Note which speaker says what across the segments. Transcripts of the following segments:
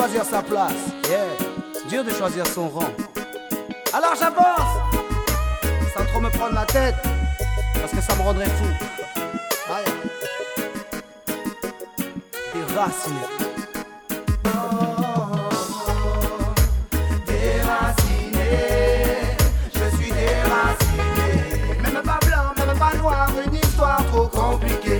Speaker 1: choisir sa place, dur de choisir son rang. Alors j'avance, sans trop me prendre la tête, parce que ça me rendrait fou. Déraciné.
Speaker 2: Déraciné, je suis déraciné. Même pas blanc, même pas noir, une histoire trop compliquée.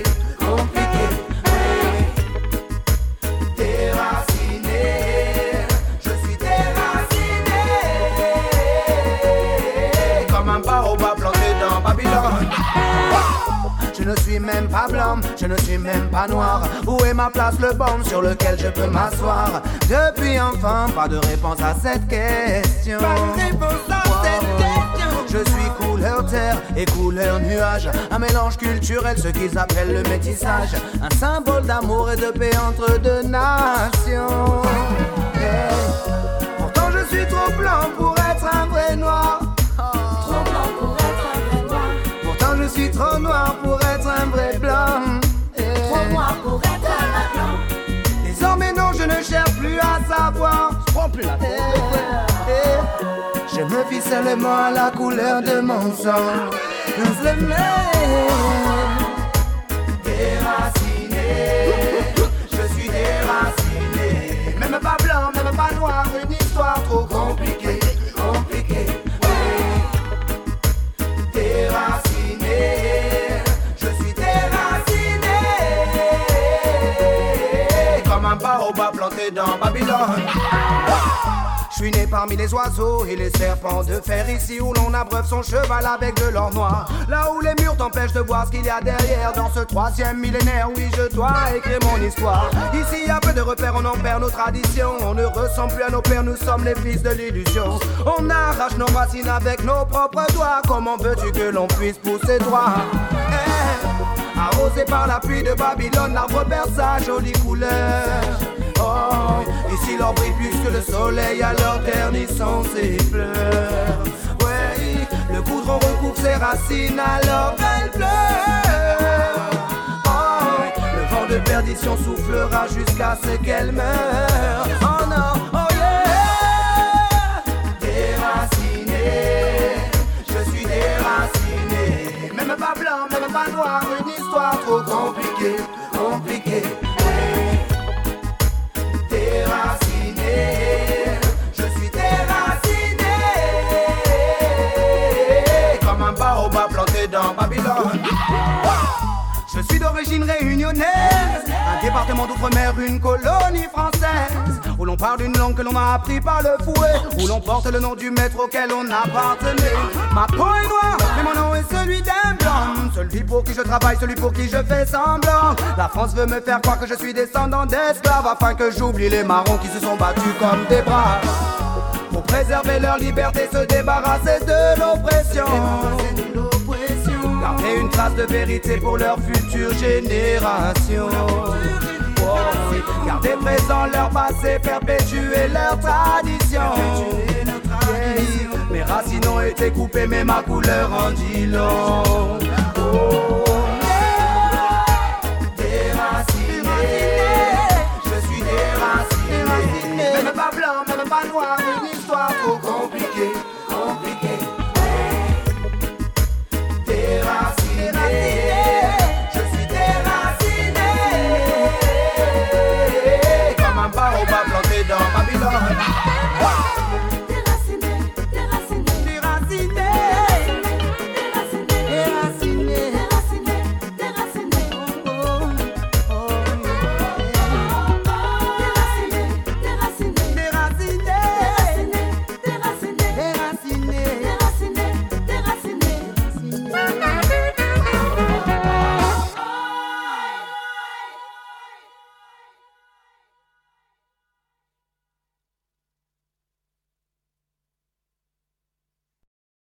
Speaker 2: Je ne suis même pas blanc, je ne suis même pas noir. Où est ma place, le banc sur lequel je peux m'asseoir? Depuis enfant, pas de réponse à cette question. Pas de réponse à cette question. Je suis couleur terre et couleur nuage, un mélange culturel, ce qu'ils appellent le métissage. Un symbole d'amour et de paix entre deux nations. Pourtant je suis trop blanc pour être un vrai noir. Trop blanc pour être un vrai noir. Pourtant je suis trop noir pour être un vrai blanc. Trop noir pour être un vrai blanc. Désormais non, je ne cherche plus à savoir. Je prends plus la tête. Je me fie seulement à la couleur de mon sang. Déraciné, je suis déraciné. Même pas blanc, même pas noir, une histoire trop compliquée. Déraciné, je suis déraciné. Comme un baobab planté dans Babylone. Je suis né parmi les oiseaux et les serpents de fer. Ici où l'on abreuve son cheval avec de l'or noir. Là où les murs t'empêchent de voir ce qu'il y a derrière. Dans ce 3e millénaire, oui je dois écrire mon histoire. Ici y a peu de repères, on en perd nos traditions. On ne ressemble plus à nos pères, nous sommes les fils de l'illusion. On arrache nos racines avec nos propres doigts. Comment veux-tu que l'on puisse pousser droit? Arrosé par la pluie de Babylone, l'arbre perd sa jolie couleur. Oh, ici l'or brille plus que le soleil, alors ternissant ses fleurs. Ouais, le goudron recouvre ses racines, alors elle pleure. Oh, le vent de perdition soufflera jusqu'à ce qu'elle meure. Oh non, oh yeah. Déraciné, je suis déraciné. Même pas blanc, même pas noir, une histoire trop compliquée. Déraciné, je suis déraciné. Comme un baobab planté dans Babylone. Je suis d'origine réunionnaise, un département d'outre-mer, une colonie française, où l'on parle une langue que l'on a appris par le fouet, où l'on porte le nom du maître auquel on appartenait. Ma peau est noire, mais mon nom est celui d'un blanc. Celui pour qui je travaille, celui pour qui je fais semblant. La France veut me faire croire que je suis descendant d'esclaves, afin que j'oublie les marrons qui se sont battus comme des braves. Pour préserver leur liberté, se débarrasser de l'oppression. Garder une trace de vérité pour leurs futures générations. Oh, oui. Garder présent leur passé, perpétuer leur tradition. Mes racines ont été coupées, mais ma couleur en dit long. Oh, déraciné, je suis déraciné. Même pas blanc, même pas noir, une histoire trop compliquée. Déraciné, je suis déraciné. Comme un baobab planté dans Babylone.